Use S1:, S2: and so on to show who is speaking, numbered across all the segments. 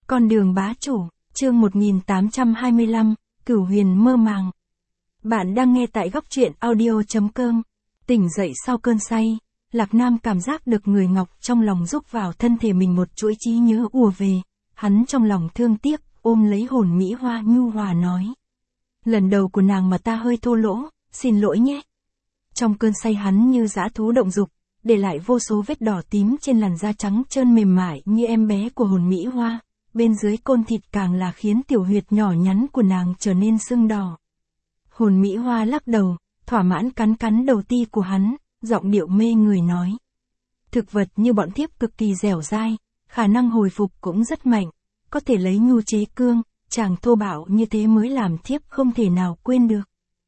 S1: Con đường bá chủ, chương 1825, Cửu Huyền mơ màng. Bạn đang nghe tại góc truyện audio.com. Tỉnh dậy sau cơn say, Lạc Nam cảm giác được người ngọc trong lòng rúc vào thân thể mình một chuỗi trí nhớ ùa về. Hắn trong lòng thương tiếc, ôm lấy hồn Mỹ Hoa nhu hòa nói. Lần đầu của nàng mà ta hơi thô lỗ, xin lỗi nhé. Trong cơn say hắn như dã thú động dục, để lại vô số vết đỏ tím trên làn da trắng trơn mềm mại như em bé của hồn Mỹ Hoa. Bên dưới côn thịt càng là khiến tiểu huyệt nhỏ nhắn của nàng trở nên sưng đỏ. Hồn Mỹ Hoa lắc đầu, thỏa mãn cắn cắn đầu ti của hắn, giọng điệu mê người nói. Thực vật như bọn thiếp cực kỳ dẻo dai, khả năng hồi phục cũng rất mạnh, có thể lấy nhu chế cương, chàng thô bạo như thế mới làm thiếp không thể nào quên được.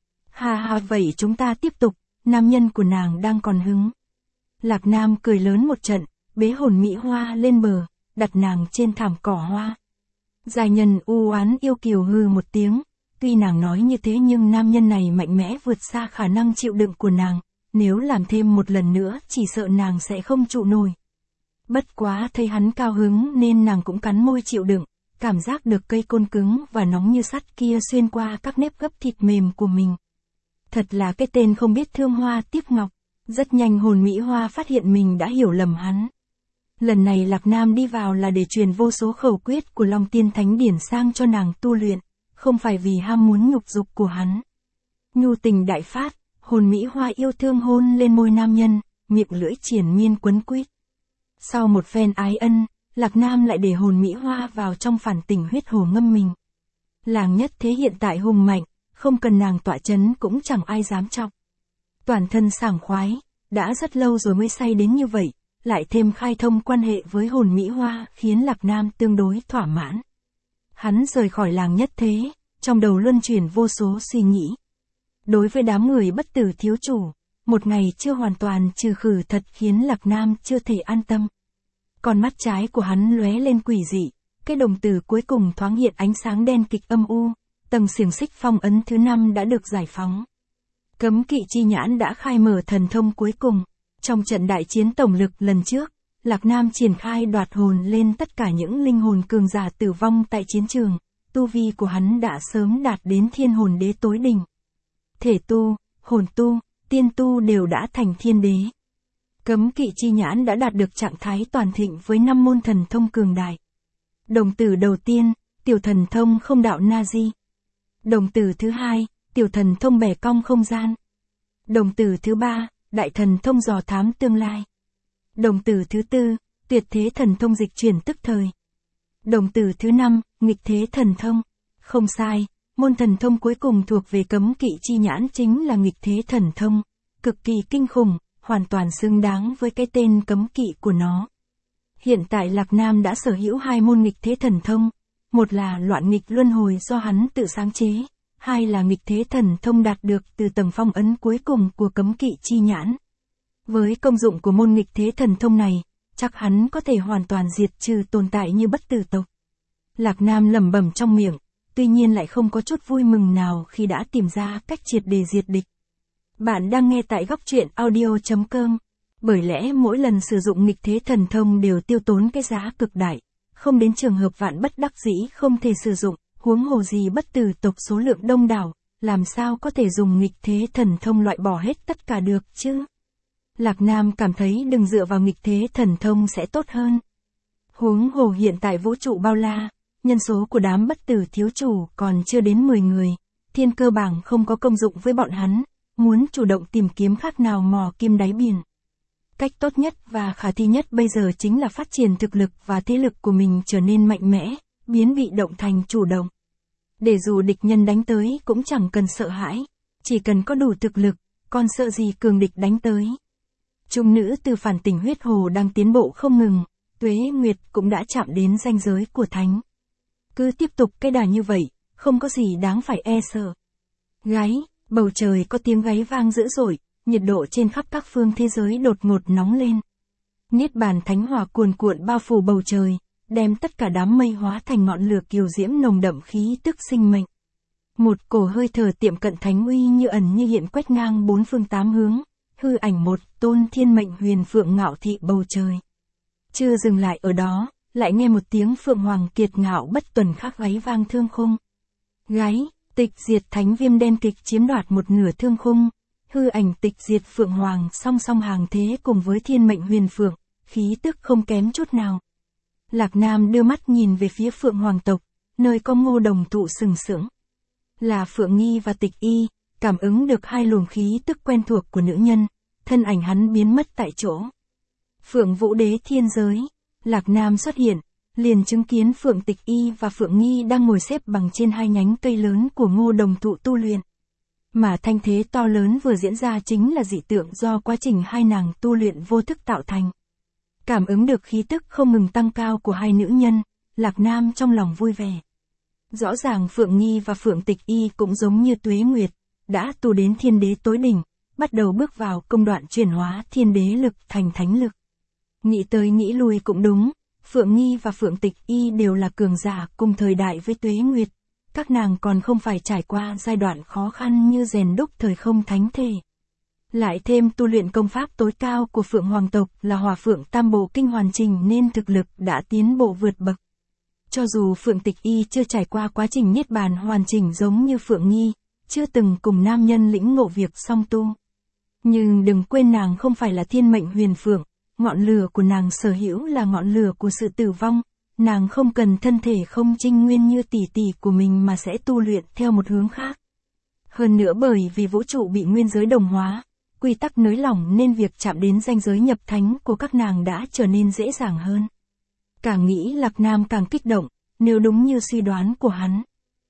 S1: Ha ha, vậy chúng ta tiếp tục, nam nhân của nàng đang còn hứng. Lạc Nam cười lớn một trận, bế hồn Mỹ Hoa lên bờ, đặt nàng trên thảm cỏ hoa. Giai nhân u oán yêu kiều hừ một tiếng, tuy nàng nói như thế nhưng nam nhân này mạnh mẽ vượt xa khả năng chịu đựng của nàng, nếu làm thêm một lần nữa chỉ sợ nàng sẽ không trụ nổi. Bất quá thấy hắn cao hứng nên nàng cũng cắn môi chịu đựng, cảm giác được cây côn cứng và nóng như sắt kia xuyên qua các nếp gấp thịt mềm của mình. Thật là cái tên không biết thương hoa tiếc ngọc. Rất nhanh hồn Mỹ Hoa phát hiện mình đã hiểu lầm hắn. Lần này Lạc Nam đi vào là để truyền vô số khẩu quyết của Long Tiên Thánh Điển sang cho nàng tu luyện, không phải vì ham muốn nhục dục của hắn. Nhu tình đại phát, hồn Mỹ Hoa yêu thương hôn lên môi nam nhân, miệng lưỡi triền miên quấn quýt. Sau một phen ái ân, Lạc Nam lại để hồn Mỹ Hoa vào trong phản tỉnh huyết hồ ngâm mình. Làng nhất thế hiện tại hùng mạnh, không cần nàng tọa chấn cũng chẳng ai dám chọc. Toàn thân sảng khoái, đã rất lâu rồi mới say đến như vậy, lại thêm khai thông quan hệ với hồn Mỹ Hoa khiến Lạc Nam tương đối thỏa mãn. Hắn rời khỏi làng nhất thế, trong đầu luân chuyển vô số suy nghĩ. Đối với đám người bất tử thiếu chủ, một ngày chưa hoàn toàn trừ khử thật khiến Lạc Nam chưa thể an tâm. Con mắt trái của hắn lóe lên quỷ dị, cái đồng tử cuối cùng thoáng hiện ánh sáng đen kịch âm u, tầng xiềng xích phong ấn thứ 5 đã được giải phóng. Cấm kỵ chi nhãn đã khai mở thần thông cuối cùng. Trong trận đại chiến tổng lực lần trước, Lạc Nam triển khai đoạt hồn lên tất cả những linh hồn cường giả tử vong tại chiến trường. Tu vi của hắn đã sớm đạt đến thiên hồn đế tối đỉnh. Thể tu, hồn tu, tiên tu đều đã thành thiên đế. Cấm kỵ chi nhãn đã đạt được trạng thái toàn thịnh với 5 môn thần thông cường đại. Đồng tử đầu tiên, tiểu thần thông không đạo Na-di. Đồng tử thứ hai, tiểu thần thông bẻ cong không gian. Đồng tử thứ ba, đại thần thông dò thám tương lai. Đồng tử thứ tư, tuyệt thế thần thông dịch chuyển tức thời. Đồng tử thứ 5, nghịch thế thần thông. Không sai, môn thần thông cuối cùng thuộc về cấm kỵ chi nhãn chính là nghịch thế thần thông. Cực kỳ kinh khủng, hoàn toàn xứng đáng với cái tên cấm kỵ của nó. Hiện tại Lạc Nam đã sở hữu 2 môn nghịch thế thần thông. Một là loạn nghịch luân hồi do hắn tự sáng chế. Hai là nghịch thế thần thông đạt được từ tầng phong ấn cuối cùng của cấm kỵ chi nhãn. Với công dụng của môn nghịch thế thần thông này, chắc hắn có thể hoàn toàn diệt trừ tồn tại như bất tử tộc. Lạc Nam lẩm bẩm trong miệng, tuy nhiên lại không có chút vui mừng nào khi đã tìm ra cách triệt để diệt địch. Bạn đang nghe tại góc truyện audio.com. Bởi lẽ mỗi lần sử dụng nghịch thế thần thông đều tiêu tốn cái giá cực đại, không đến trường hợp vạn bất đắc dĩ không thể sử dụng. Huống hồ gì bất tử tộc số lượng đông đảo, làm sao có thể dùng nghịch thế thần thông loại bỏ hết tất cả được chứ? Lạc Nam cảm thấy đừng dựa vào nghịch thế thần thông sẽ tốt hơn. Huống hồ hiện tại vũ trụ bao la, nhân số của đám bất tử thiếu chủ còn chưa đến 10 người, thiên cơ bảng không có công dụng với bọn hắn, muốn chủ động tìm kiếm khác nào mò kim đáy biển. Cách tốt nhất và khả thi nhất bây giờ chính là phát triển thực lực và thế lực của mình trở nên mạnh mẽ. Biến bị động thành chủ động. Để dù địch nhân đánh tới cũng chẳng cần sợ hãi, chỉ cần có đủ thực lực, còn sợ gì cường địch đánh tới. Trung nữ từ phản tỉnh huyết hồ đang tiến bộ không ngừng, Tuế Nguyệt cũng đã chạm đến ranh giới của thánh. Cứ tiếp tục cái đà như vậy, không có gì đáng phải e sợ. Gáy, bầu trời có tiếng gáy vang dữ dội, nhiệt độ trên khắp các phương thế giới đột ngột nóng lên. Niết bàn thánh hỏa cuồn cuộn bao phủ bầu trời. Đem tất cả đám mây hóa thành ngọn lửa kiều diễm nồng đậm khí tức sinh mệnh. Một cổ hơi thở tiệm cận thánh uy như ẩn như hiện quét ngang 4 phương 8 hướng, hư ảnh một tôn thiên mệnh huyền phượng ngạo thị bầu trời. Chưa dừng lại ở đó, lại nghe một tiếng Phượng Hoàng kiệt ngạo bất tuần khắc gáy vang thương khung. Gáy, tịch diệt thánh viêm đen kịch chiếm đoạt một nửa thương khung, hư ảnh tịch diệt Phượng Hoàng song song hàng thế cùng với thiên mệnh huyền phượng, khí tức không kém chút nào. Lạc Nam đưa mắt nhìn về phía Phượng Hoàng tộc, nơi có Ngô Đồng Thụ sừng sững. Là Phượng Nghi và Tịch Y, cảm ứng được hai luồng khí tức quen thuộc của nữ nhân, thân ảnh hắn biến mất tại chỗ. Phượng Vũ Đế thiên giới, Lạc Nam xuất hiện, liền chứng kiến Phượng Tịch Y và Phượng Nghi đang ngồi xếp bằng trên hai nhánh cây lớn của Ngô Đồng Thụ tu luyện. Mà thanh thế to lớn vừa diễn ra chính là dị tượng do quá trình hai nàng tu luyện vô thức tạo thành. Cảm ứng được khí tức không ngừng tăng cao của hai nữ nhân, Lạc Nam trong lòng vui vẻ. Rõ ràng Phượng Nghi và Phượng Tịch Y cũng giống như Tuế Nguyệt, đã tu đến thiên đế tối đỉnh, bắt đầu bước vào công đoạn chuyển hóa thiên đế lực thành thánh lực. Nghĩ tới nghĩ lui cũng đúng, Phượng Nghi và Phượng Tịch Y đều là cường giả cùng thời đại với Tuế Nguyệt, các nàng còn không phải trải qua giai đoạn khó khăn như rèn đúc thời không thánh thể. Lại thêm tu luyện công pháp tối cao của Phượng Hoàng tộc là Hỏa Phượng Tam Bộ Kinh hoàn chỉnh nên thực lực đã tiến bộ vượt bậc. Cho dù Phượng Tịch Y chưa trải qua quá trình niết bàn hoàn chỉnh giống như Phượng Nghi, chưa từng cùng nam nhân lĩnh ngộ việc song tu. Nhưng đừng quên nàng không phải là thiên mệnh huyền phượng, ngọn lửa của nàng sở hữu là ngọn lửa của sự tử vong, nàng không cần thân thể không trinh nguyên như tỷ tỷ của mình mà sẽ tu luyện theo một hướng khác. Hơn nữa bởi vì vũ trụ bị nguyên giới đồng hóa, quy tắc nới lỏng nên việc chạm đến ranh giới nhập thánh của các nàng đã trở nên dễ dàng hơn. Càng nghĩ Lạc Nam càng kích động, nếu đúng như suy đoán của hắn.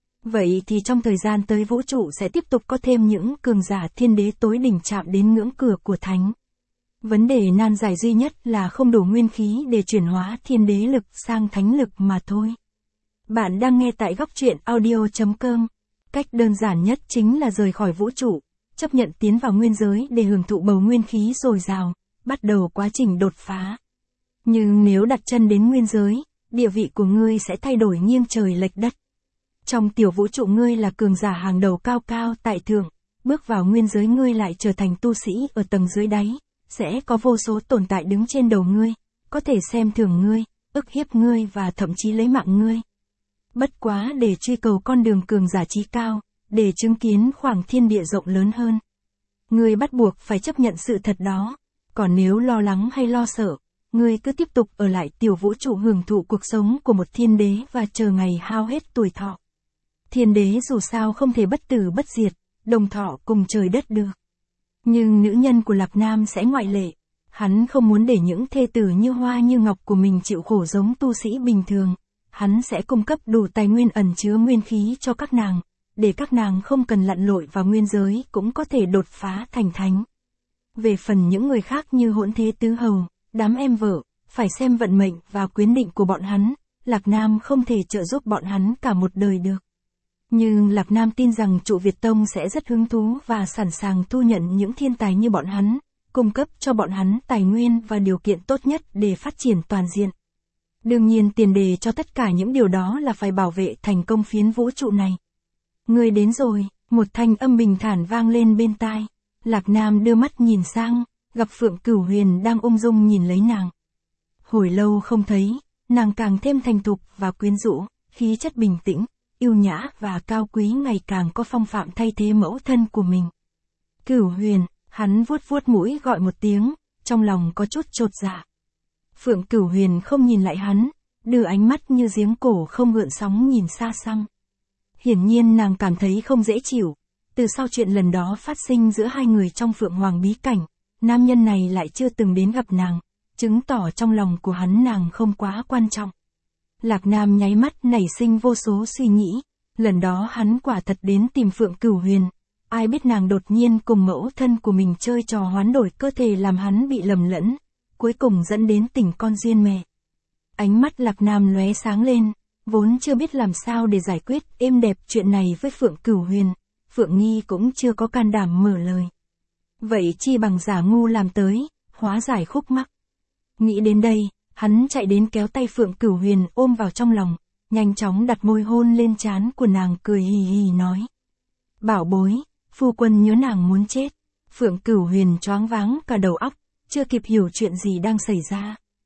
S1: Vậy thì trong thời gian tới vũ trụ sẽ tiếp tục có thêm những cường giả thiên đế tối đỉnh chạm đến ngưỡng cửa của thánh. Vấn đề nan giải duy nhất là không đủ nguyên khí để chuyển hóa thiên đế lực sang thánh lực mà thôi. Bạn đang nghe tại Góc Truyện Audio.com. Cách đơn giản nhất chính là rời khỏi vũ trụ, chấp nhận tiến vào nguyên giới để hưởng thụ bầu nguyên khí dồi dào, bắt đầu quá trình đột phá. Nhưng nếu đặt chân đến nguyên giới, địa vị của ngươi sẽ thay đổi nghiêng trời lệch đất. Trong tiểu vũ trụ ngươi là cường giả hàng đầu cao cao tại thượng, bước vào nguyên giới ngươi lại trở thành tu sĩ ở tầng dưới đáy, sẽ có vô số tồn tại đứng trên đầu ngươi, có thể xem thường ngươi, ức hiếp ngươi và thậm chí lấy mạng ngươi. Bất quá để truy cầu con đường cường giả trí cao, để chứng kiến khoảng thiên địa rộng lớn hơn. Ngươi bắt buộc phải chấp nhận sự thật đó, còn nếu lo lắng hay lo sợ, ngươi cứ tiếp tục ở lại tiểu vũ trụ hưởng thụ cuộc sống của một thiên đế và chờ ngày hao hết tuổi thọ. Thiên đế dù sao không thể bất tử bất diệt, đồng thọ cùng trời đất được. Nhưng nữ nhân của Lạc Nam sẽ ngoại lệ, hắn không muốn để những thê tử như hoa như ngọc của mình chịu khổ giống tu sĩ bình thường, hắn sẽ cung cấp đủ tài nguyên ẩn chứa nguyên khí cho các nàng, để các nàng không cần lặn lội vào nguyên giới cũng có thể đột phá thành thánh. Về phần những người khác như Hỗn Thế Tứ Hầu, đám em vợ, phải xem vận mệnh và quyết định của bọn hắn, Lạc Nam không thể trợ giúp bọn hắn cả một đời được. Nhưng Lạc Nam tin rằng trụ Việt Tông sẽ rất hứng thú và sẵn sàng thu nhận những thiên tài như bọn hắn, cung cấp cho bọn hắn tài nguyên và điều kiện tốt nhất để phát triển toàn diện. Đương nhiên tiền đề cho tất cả những điều đó là phải bảo vệ thành công phiến vũ trụ này. Người đến rồi, một thanh âm bình thản vang lên bên tai. Lạc Nam đưa mắt nhìn sang, gặp Phượng Cửu Huyền đang ung dung nhìn lấy nàng. Hồi lâu không thấy, nàng càng thêm thành thục và quyến rũ, khí chất bình tĩnh, yêu nhã và cao quý ngày càng có phong phạm thay thế mẫu thân của mình. Cửu Huyền, hắn vuốt vuốt mũi gọi một tiếng, trong lòng có chút chột dạ. Phượng Cửu Huyền không nhìn lại hắn, đưa ánh mắt như giếng cổ không gợn sóng nhìn xa xăm. Hiển nhiên nàng cảm thấy không dễ chịu, từ sau chuyện lần đó phát sinh giữa hai người trong Phượng Hoàng bí cảnh, nam nhân này lại chưa từng đến gặp nàng, chứng tỏ trong lòng của hắn nàng không quá quan trọng. Lạc Nam nháy mắt nảy sinh vô số suy nghĩ, lần đó hắn quả thật đến tìm Phượng Cửu Huyền, ai biết nàng đột nhiên cùng mẫu thân của mình chơi trò hoán đổi cơ thể làm hắn bị lầm lẫn, cuối cùng dẫn đến tình con duyên mẹ. Ánh mắt Lạc Nam lóe sáng lên, vốn chưa biết làm sao để giải quyết êm đẹp chuyện này với Phượng Cửu Huyền, Phượng Nghi cũng chưa có can đảm mở lời. Vậy chi bằng giả ngu làm tới, hóa giải khúc mắc. Nghĩ đến đây, hắn chạy đến kéo tay Phượng Cửu Huyền ôm vào trong lòng, nhanh chóng đặt môi hôn lên trán của nàng cười hì hì nói. Bảo bối, phu quân nhớ nàng muốn chết. Phượng Cửu Huyền choáng váng cả đầu óc, chưa kịp hiểu chuyện gì đang xảy ra.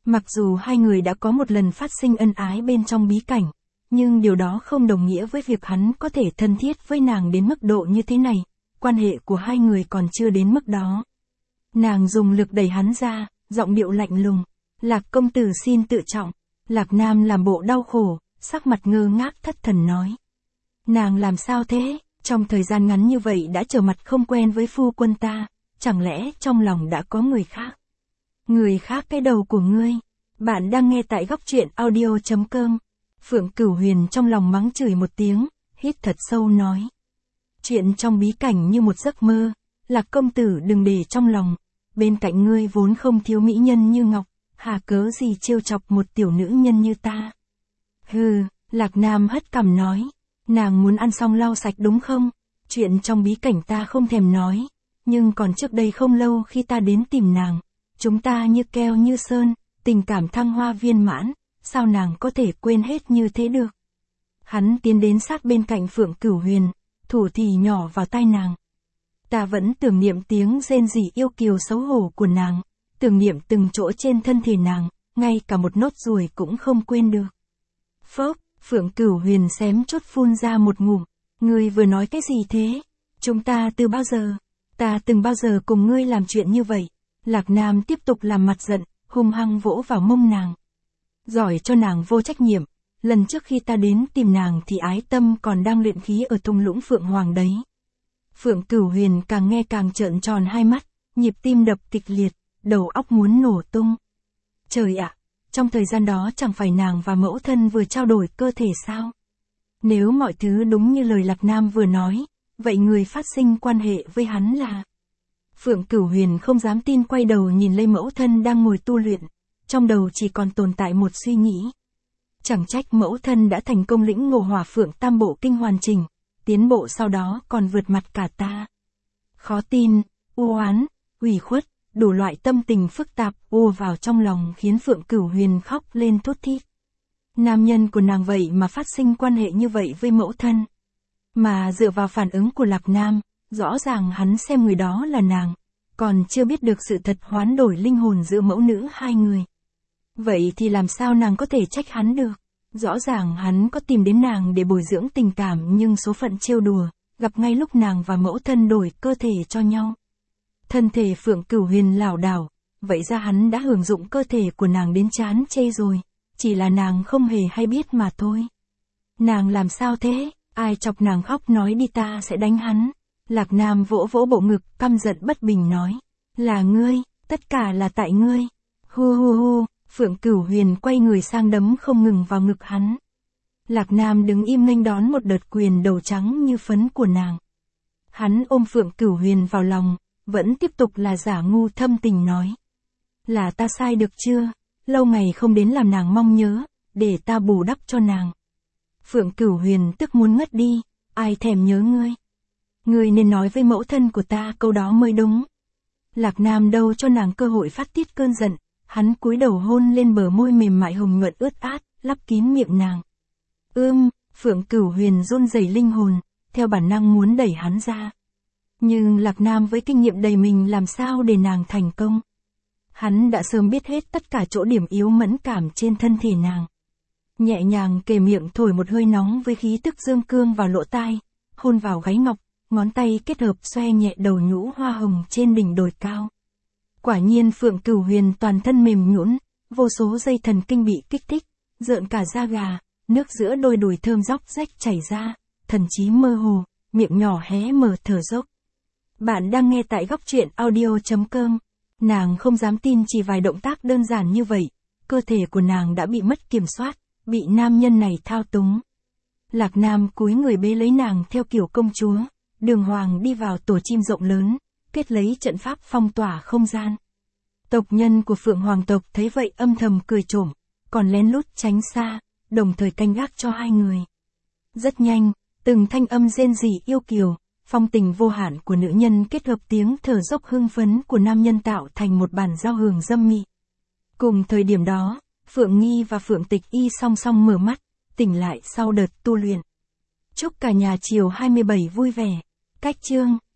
S1: Mặc dù hai người đã có một lần phát sinh ân ái bên trong bí cảnh, nhưng điều đó không đồng nghĩa với việc hắn có thể thân thiết với nàng đến mức độ như thế này, quan hệ của hai người còn chưa đến mức đó. Nàng dùng lực đẩy hắn ra, giọng điệu lạnh lùng, Lạc công tử xin tự trọng. Lạc Nam làm bộ đau khổ, sắc mặt ngơ ngác thất thần nói. Nàng làm sao thế, trong thời gian ngắn như vậy đã trở mặt không quen với phu quân ta, chẳng lẽ trong lòng đã có người khác? Người khác cái đầu của ngươi. Bạn đang nghe tại góc truyện audio.com. Phượng Cửu Huyền trong lòng mắng chửi một tiếng, hít thật sâu nói. Chuyện trong bí cảnh như một giấc mơ, Lạc công tử đừng để trong lòng, bên cạnh ngươi vốn không thiếu mỹ nhân như ngọc, hà cớ gì trêu chọc một tiểu nữ nhân như ta. Hừ, Lạc Nam hất cằm nói, nàng muốn ăn xong lau sạch đúng không? Chuyện trong bí cảnh ta không thèm nói, nhưng còn trước đây không lâu khi ta đến tìm nàng, chúng ta như keo như sơn, tình cảm thăng hoa viên mãn, sao nàng có thể quên hết như thế được? Hắn tiến đến sát bên cạnh Phượng Cửu Huyền, thủ thì nhỏ vào tai nàng. Ta vẫn tưởng niệm tiếng rên rỉ yêu kiều xấu hổ của nàng, tưởng niệm từng chỗ trên thân thể nàng, ngay cả một nốt ruồi cũng không quên được. Phốc, Phượng Cửu Huyền xém chốt phun ra một ngụm, ngươi vừa nói cái gì thế? Chúng ta từ bao giờ? Ta từng bao giờ cùng ngươi làm chuyện như vậy? Lạc Nam tiếp tục làm mặt giận, hung hăng vỗ vào mông nàng. Giỏi cho nàng vô trách nhiệm, lần trước khi ta đến tìm nàng thì ái tâm còn đang luyện khí ở thung lũng Phượng Hoàng đấy. Phượng Cửu Huyền càng nghe càng trợn tròn hai mắt, nhịp tim đập kịch liệt, đầu óc muốn nổ tung. Trời ạ, trong thời gian đó chẳng phải nàng và mẫu thân vừa trao đổi cơ thể sao? Nếu mọi thứ đúng như lời Lạc Nam vừa nói, vậy người phát sinh quan hệ với hắn là... Phượng Cửu Huyền không dám tin quay đầu nhìn Lê mẫu thân đang ngồi tu luyện, trong đầu chỉ còn tồn tại một suy nghĩ. Chẳng trách mẫu thân đã thành công lĩnh ngộ Hỏa Phượng Tam Bộ Kinh hoàn chỉnh, tiến bộ sau đó còn vượt mặt cả ta. Khó tin, u oán, ủy khuất, đủ loại tâm tình phức tạp ùa vào trong lòng khiến Phượng Cửu Huyền khóc lên thút thít. Nam nhân của nàng vậy mà phát sinh quan hệ như vậy với mẫu thân. Mà dựa vào phản ứng của Lạc Nam, rõ ràng hắn xem người đó là nàng, còn chưa biết được sự thật hoán đổi linh hồn giữa mẫu nữ hai người. Vậy thì làm sao nàng có thể trách hắn được? Rõ ràng hắn có tìm đến nàng để bồi dưỡng tình cảm nhưng số phận trêu đùa, gặp ngay lúc nàng và mẫu thân đổi cơ thể cho nhau. Thân thể Phượng Cửu Huyền lảo đảo, vậy ra hắn đã hưởng dụng cơ thể của nàng đến chán chê rồi, chỉ là nàng không hề hay biết mà thôi. Nàng làm sao thế? Ai chọc nàng khóc nói đi ta sẽ đánh hắn. Lạc Nam vỗ vỗ bộ ngực, căm giận bất bình nói. Là ngươi, tất cả là tại ngươi. Hu hu hu, Phượng Cửu Huyền quay người sang đấm không ngừng vào ngực hắn. Lạc Nam đứng im nghênh đón một đợt quyền đầu trắng như phấn của nàng. Hắn ôm Phượng Cửu Huyền vào lòng, vẫn tiếp tục là giả ngu thâm tình nói. Là ta sai được chưa? Lâu ngày không đến làm nàng mong nhớ, để ta bù đắp cho nàng. Phượng Cửu Huyền tức muốn ngất đi, ai thèm nhớ ngươi. Ngươi nên nói với mẫu thân của ta câu đó mới đúng. Lạc Nam đâu cho nàng cơ hội phát tiết cơn giận, hắn cúi đầu hôn lên bờ môi mềm mại hồng nhuận ướt át, lấp kín miệng nàng. Phượng Cửu Huyền run rẩy linh hồn, theo bản năng muốn đẩy hắn ra. Nhưng Lạc Nam với kinh nghiệm đầy mình làm sao để nàng thành công. Hắn đã sớm biết hết tất cả chỗ điểm yếu mẫn cảm trên thân thể nàng. Nhẹ nhàng kề miệng thổi một hơi nóng với khí tức dương cương vào lỗ tai, hôn vào gáy ngọc, ngón tay kết hợp xoe nhẹ đầu nhũ hoa hồng trên đỉnh đồi cao. Quả nhiên Phượng Cửu Huyền toàn thân mềm nhũn, vô số dây thần kinh bị kích thích, rợn cả da gà, nước giữa đôi đùi thơm róc rách chảy ra, thần trí mơ hồ, miệng nhỏ hé mở thở dốc. Bạn đang nghe tại góc truyện audio.com. Nàng không dám tin chỉ vài động tác đơn giản như vậy, cơ thể của nàng đã bị mất kiểm soát, bị nam nhân này thao túng. Lạc Nam cúi người bế lấy nàng theo kiểu công chúa, đường hoàng đi vào tổ chim rộng lớn, kết lấy trận pháp phong tỏa không gian. Tộc nhân của Phượng Hoàng tộc thấy vậy âm thầm cười trộm, còn lén lút tránh xa, đồng thời canh gác cho hai người. Rất nhanh, từng thanh âm rên rỉ yêu kiều, phong tình vô hạn của nữ nhân kết hợp tiếng thở dốc hưng phấn của nam nhân tạo thành một bản giao hưởng dâm mị. Cùng thời điểm đó, Phượng Nghi và Phượng Tịch Y song song mở mắt, tỉnh lại sau đợt tu luyện. Chúc cả nhà chiều 27 vui vẻ. Cách chương